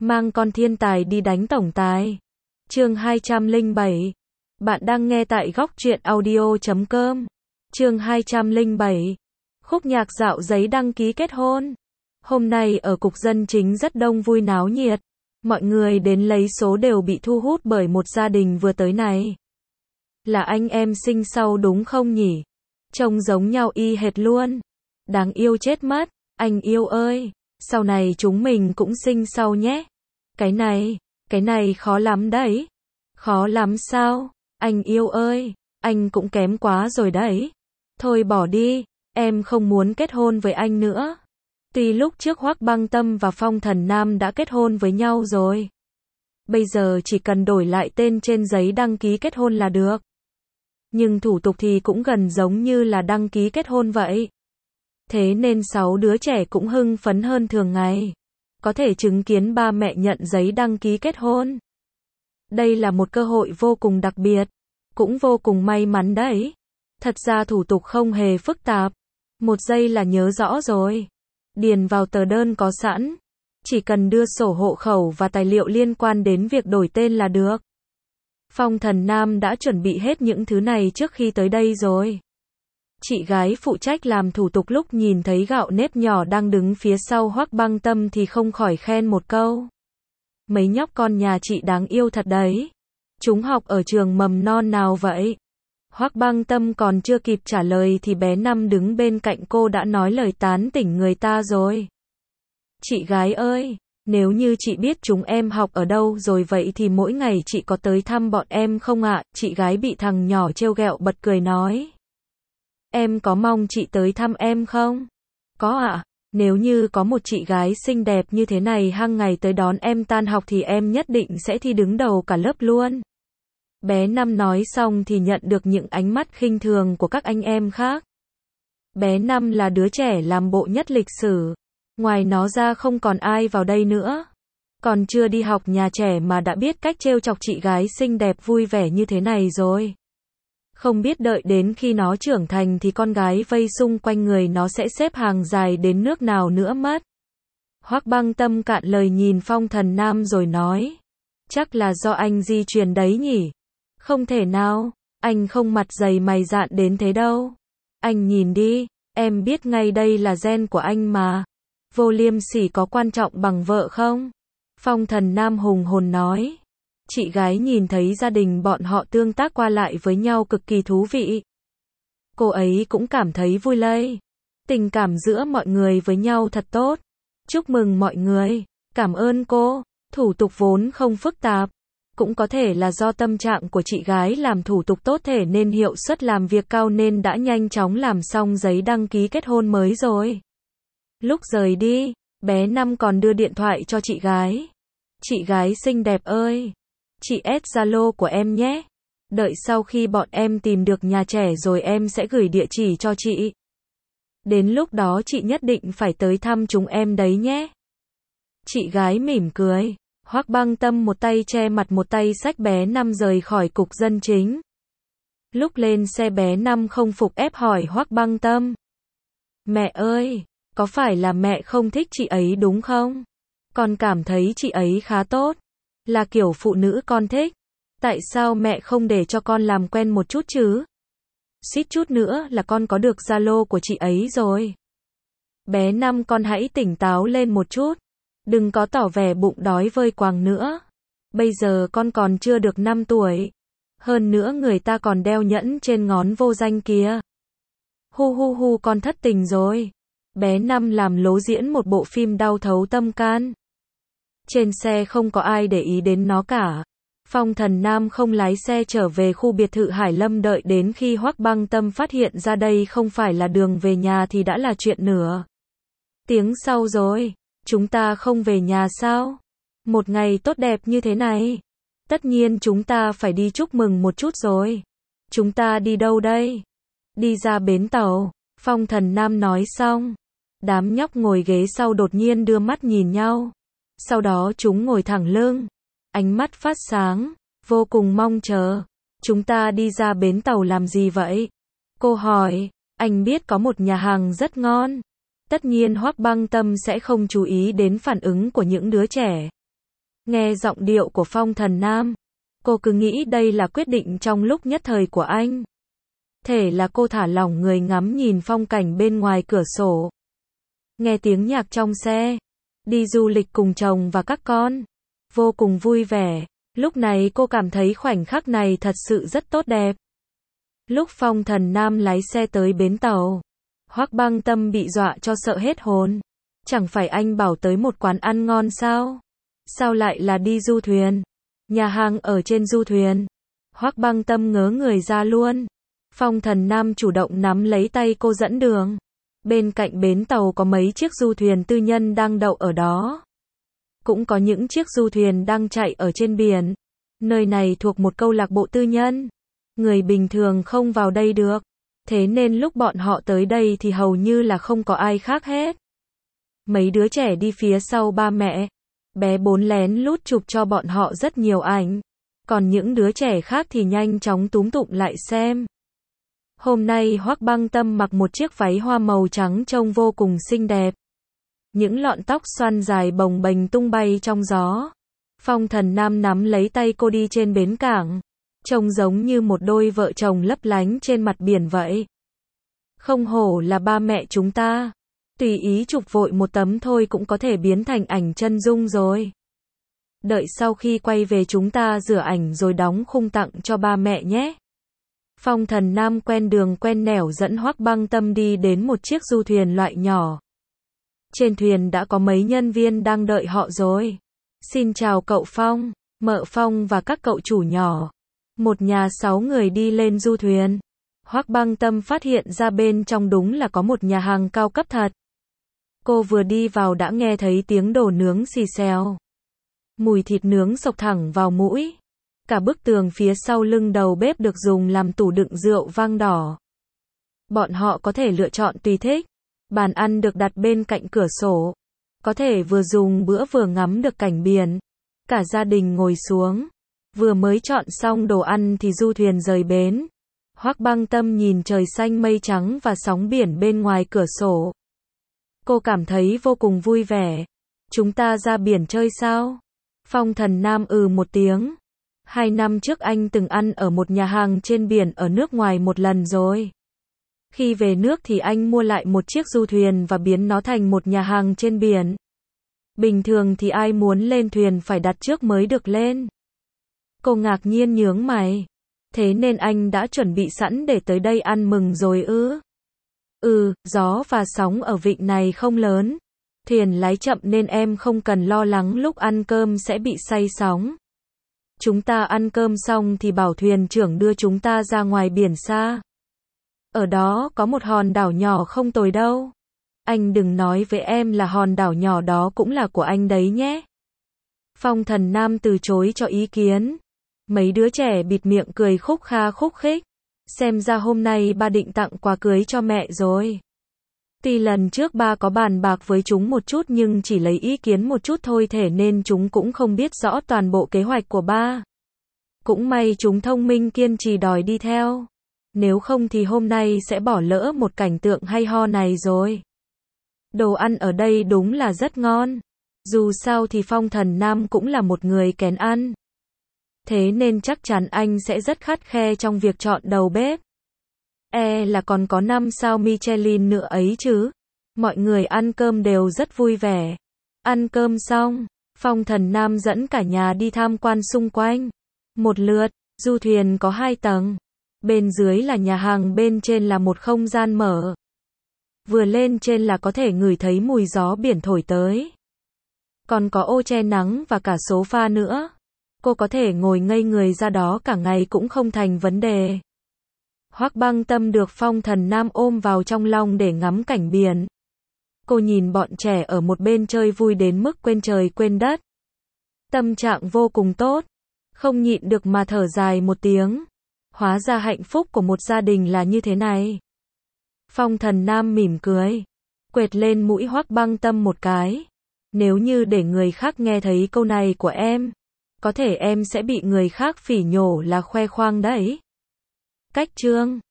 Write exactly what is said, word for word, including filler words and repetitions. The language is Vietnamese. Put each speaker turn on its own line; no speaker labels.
Mang con thiên tài đi đánh tổng tài. Chương hai trăm lẻ bảy. Bạn đang nghe tại góc truyện audio chấm com. Chương hai trăm lẻ bảy. Khúc nhạc dạo giấy đăng ký kết hôn. Hôm nay ở cục dân chính rất đông vui náo nhiệt. Mọi người đến lấy số đều bị thu hút bởi một gia đình vừa tới này. Là anh em sinh sau đúng không nhỉ? Trông giống nhau y hệt luôn. Đáng yêu chết mất. Anh yêu ơi, sau này chúng mình cũng sinh sau nhé. Cái này, cái này khó lắm đấy. Khó lắm sao? Anh yêu ơi, anh cũng kém quá rồi đấy. Thôi bỏ đi, em không muốn kết hôn với anh nữa. Tuy lúc trước Hoắc Băng Tâm và Phong Thần Nam đã kết hôn với nhau rồi. Bây giờ chỉ cần đổi lại tên trên giấy đăng ký kết hôn là được. Nhưng thủ tục thì cũng gần giống như là đăng ký kết hôn vậy. Thế nên sáu đứa trẻ cũng hưng phấn hơn thường ngày. Có thể chứng kiến ba mẹ nhận giấy đăng ký kết hôn. Đây là một cơ hội vô cùng đặc biệt. Cũng vô cùng may mắn đấy. Thật ra thủ tục không hề phức tạp. Một giây là nhớ rõ rồi. Điền vào tờ đơn có sẵn. Chỉ cần đưa sổ hộ khẩu và tài liệu liên quan đến việc đổi tên là được. Phong Thần Nam đã chuẩn bị hết những thứ này trước khi tới đây rồi. Chị gái phụ trách làm thủ tục lúc nhìn thấy Gạo Nếp nhỏ đang đứng phía sau Hoắc Băng Tâm thì không khỏi khen một câu. Mấy nhóc con nhà chị đáng yêu thật đấy. Chúng học ở trường mầm non nào vậy? Hoắc Băng Tâm còn chưa kịp trả lời thì bé Năm đứng bên cạnh cô đã nói lời tán tỉnh người ta rồi. Chị gái ơi, nếu như chị biết chúng em học ở đâu rồi vậy thì mỗi ngày chị có tới thăm bọn em không ạ? Chị gái bị thằng nhỏ trêu ghẹo bật cười nói. Em có mong chị tới thăm em không? Có ạ, à, nếu như có một chị gái xinh đẹp như thế này hàng ngày tới đón em tan học thì em nhất định sẽ thi đứng đầu cả lớp luôn. Bé Năm nói xong thì nhận được những ánh mắt khinh thường của các anh em khác. Bé Năm là đứa trẻ làm bộ nhất lịch sử. Ngoài nó ra không còn ai vào đây nữa. Còn chưa đi học nhà trẻ mà đã biết cách trêu chọc chị gái xinh đẹp vui vẻ như thế này rồi. Không biết đợi đến khi nó trưởng thành thì con gái vây xung quanh người nó sẽ xếp hàng dài đến nước nào nữa mất. Hoắc Băng Tâm cạn lời nhìn Phong Thần Nam rồi nói. Chắc là do anh di truyền đấy nhỉ? Không thể nào, anh không mặt dày mày dạn đến thế đâu. Anh nhìn đi, em biết ngay đây là gen của anh mà. Vô liêm sỉ có quan trọng bằng vợ không? Phong Thần Nam hùng hồn nói. Chị gái nhìn thấy gia đình bọn họ tương tác qua lại với nhau cực kỳ thú vị. Cô ấy cũng cảm thấy vui lây. Tình cảm giữa mọi người với nhau thật tốt. Chúc mừng mọi người. Cảm ơn cô. Thủ tục vốn không phức tạp. Cũng có thể là do tâm trạng của chị gái làm thủ tục tốt thể nên hiệu suất làm việc cao nên đã nhanh chóng làm xong giấy đăng ký kết hôn mới rồi. Lúc rời đi, bé Năm còn đưa điện thoại cho chị gái. Chị gái xinh đẹp ơi. Chị add Zalo của em nhé. Đợi sau khi bọn em tìm được nhà trẻ rồi em sẽ gửi địa chỉ cho chị. Đến lúc đó chị nhất định phải tới thăm chúng em đấy nhé. Chị gái mỉm cười. Hoắc Băng Tâm một tay che mặt một tay xách bé Năm rời khỏi cục dân chính. Lúc lên xe bé Năm không phục ép hỏi Hoắc Băng Tâm. Mẹ ơi, có phải là mẹ không thích chị ấy đúng không? Con cảm thấy chị ấy khá tốt. Là kiểu phụ nữ con thích. Tại sao mẹ không để cho con làm quen một chút chứ? Suýt chút nữa là con có được Zalo của chị ấy rồi. Bé Năm con hãy tỉnh táo lên một chút. Đừng có tỏ vẻ bụng đói vơi quàng nữa. Bây giờ con còn chưa được năm tuổi. Hơn nữa người ta còn đeo nhẫn trên ngón vô danh kìa. Hu hu hu con thất tình rồi. Bé Năm làm lố diễn một bộ phim đau thấu tâm can. Trên xe không có ai để ý đến nó cả. Phong Thần Nam không lái xe trở về khu biệt thự Hải Lâm đợi đến khi Hoắc Băng Tâm phát hiện ra đây không phải là đường về nhà thì đã là chuyện nửa tiếng sau rồi. Chúng ta không về nhà sao? Một ngày tốt đẹp như thế này. Tất nhiên chúng ta phải đi chúc mừng một chút rồi. Chúng ta đi đâu đây? Đi ra bến tàu. Phong Thần Nam nói xong. Đám nhóc ngồi ghế sau đột nhiên đưa mắt nhìn nhau. Sau đó chúng ngồi thẳng lưng. Ánh mắt phát sáng. Vô cùng mong chờ. Chúng ta đi ra bến tàu làm gì vậy? Cô hỏi. Anh biết có một nhà hàng rất ngon. Tất nhiên Hoắc Băng Tâm sẽ không chú ý đến phản ứng của những đứa trẻ. Nghe giọng điệu của Phong Thần Nam, cô cứ nghĩ đây là quyết định trong lúc nhất thời của anh. Thể là cô thả lỏng người ngắm nhìn phong cảnh bên ngoài cửa sổ. Nghe tiếng nhạc trong xe. Đi du lịch cùng chồng và các con. Vô cùng vui vẻ. Lúc này cô cảm thấy khoảnh khắc này thật sự rất tốt đẹp. Lúc Phong Thần Nam lái xe tới bến tàu, Hoắc Băng Tâm bị dọa cho sợ hết hồn. Chẳng phải anh bảo tới một quán ăn ngon sao? Sao lại là đi du thuyền? Nhà hàng ở trên du thuyền. Hoắc Băng Tâm ngớ người ra luôn. Phong Thần Nam chủ động nắm lấy tay cô dẫn đường. Bên cạnh bến tàu có mấy chiếc du thuyền tư nhân đang đậu ở đó. Cũng có những chiếc du thuyền đang chạy ở trên biển. Nơi này thuộc một câu lạc bộ tư nhân. Người bình thường không vào đây được. Thế nên lúc bọn họ tới đây thì hầu như là không có ai khác hết. Mấy đứa trẻ đi phía sau ba mẹ. Bé Bốn lén lút chụp cho bọn họ rất nhiều ảnh. Còn những đứa trẻ khác thì nhanh chóng túm tụm lại xem. Hôm nay Hoắc Băng Tâm mặc một chiếc váy hoa màu trắng trông vô cùng xinh đẹp. Những lọn tóc xoăn dài bồng bềnh tung bay trong gió. Phong Thần Nam nắm lấy tay cô đi trên bến cảng. Trông giống như một đôi vợ chồng lấp lánh trên mặt biển vậy. Không hổ là ba mẹ chúng ta. Tùy ý chụp vội một tấm thôi cũng có thể biến thành ảnh chân dung rồi. Đợi sau khi quay về chúng ta rửa ảnh rồi đóng khung tặng cho ba mẹ nhé. Phong Thần Nam quen đường quen nẻo dẫn Hoắc Băng Tâm đi đến một chiếc du thuyền loại nhỏ. Trên thuyền đã có mấy nhân viên đang đợi họ rồi. Xin chào cậu Phong, mợ Phong và các cậu chủ nhỏ. Một nhà sáu người đi lên du thuyền. Hoắc Băng Tâm phát hiện ra bên trong đúng là có một nhà hàng cao cấp thật. Cô vừa đi vào đã nghe thấy tiếng đồ nướng xì xèo. Mùi thịt nướng xộc thẳng vào mũi. Cả bức tường phía sau lưng đầu bếp được dùng làm tủ đựng rượu vang đỏ. Bọn họ có thể lựa chọn tùy thích. Bàn ăn được đặt bên cạnh cửa sổ. Có thể vừa dùng bữa vừa ngắm được cảnh biển. Cả gia đình ngồi xuống. Vừa mới chọn xong đồ ăn thì du thuyền rời bến. Hoắc Băng Tâm nhìn trời xanh mây trắng và sóng biển bên ngoài cửa sổ. Cô cảm thấy vô cùng vui vẻ. Chúng ta ra biển chơi sao? Phong Thần Nam ừ một tiếng. Hai năm trước anh từng ăn ở một nhà hàng trên biển ở nước ngoài một lần rồi. Khi về nước thì anh mua lại một chiếc du thuyền và biến nó thành một nhà hàng trên biển. Bình thường thì ai muốn lên thuyền phải đặt trước mới được lên. Cô ngạc nhiên nhướng mày. Thế nên anh đã chuẩn bị sẵn để tới đây ăn mừng rồi ư? Ừ, gió và sóng ở vịnh này không lớn. Thuyền lái chậm nên em không cần lo lắng lúc ăn cơm sẽ bị say sóng. Chúng ta ăn cơm xong thì bảo thuyền trưởng đưa chúng ta ra ngoài biển xa. Ở đó có một hòn đảo nhỏ không tồi đâu. Anh đừng nói với em là hòn đảo nhỏ đó cũng là của anh đấy nhé. Phong Thần Nam từ chối cho ý kiến. Mấy đứa trẻ bịt miệng cười khúc kha khúc khích. Xem ra hôm nay ba định tặng quà cưới cho mẹ rồi. Tuy lần trước ba có bàn bạc với chúng một chút nhưng chỉ lấy ý kiến một chút thôi thế nên chúng cũng không biết rõ toàn bộ kế hoạch của ba. Cũng may chúng thông minh kiên trì đòi đi theo. Nếu không thì hôm nay sẽ bỏ lỡ một cảnh tượng hay ho này rồi. Đồ ăn ở đây đúng là rất ngon. Dù sao thì Phong Thần Nam cũng là một người kén ăn. Thế nên chắc chắn anh sẽ rất khắt khe trong việc chọn đầu bếp. E là còn có năm sao Michelin nữa ấy chứ. Mọi người ăn cơm đều rất vui vẻ. Ăn cơm xong, Phong Thần Nam dẫn cả nhà đi tham quan xung quanh. Một lượt, du thuyền có hai tầng. Bên dưới là nhà hàng, bên trên là một không gian mở. Vừa lên trên là có thể ngửi thấy mùi gió biển thổi tới. Còn có ô che nắng và cả sofa nữa. Cô có thể ngồi ngây người ra đó cả ngày cũng không thành vấn đề. Hoắc Băng Tâm được Phong Thần Nam ôm vào trong lòng để ngắm cảnh biển. Cô nhìn bọn trẻ ở một bên chơi vui đến mức quên trời quên đất. Tâm trạng vô cùng tốt. Không nhịn được mà thở dài một tiếng. Hóa ra hạnh phúc của một gia đình là như thế này. Phong Thần Nam mỉm cười. Quệt lên mũi Hoắc Băng Tâm một cái. Nếu như để người khác nghe thấy câu này của em, có thể em sẽ bị người khác phỉ nhổ là khoe khoang đấy. Cách chương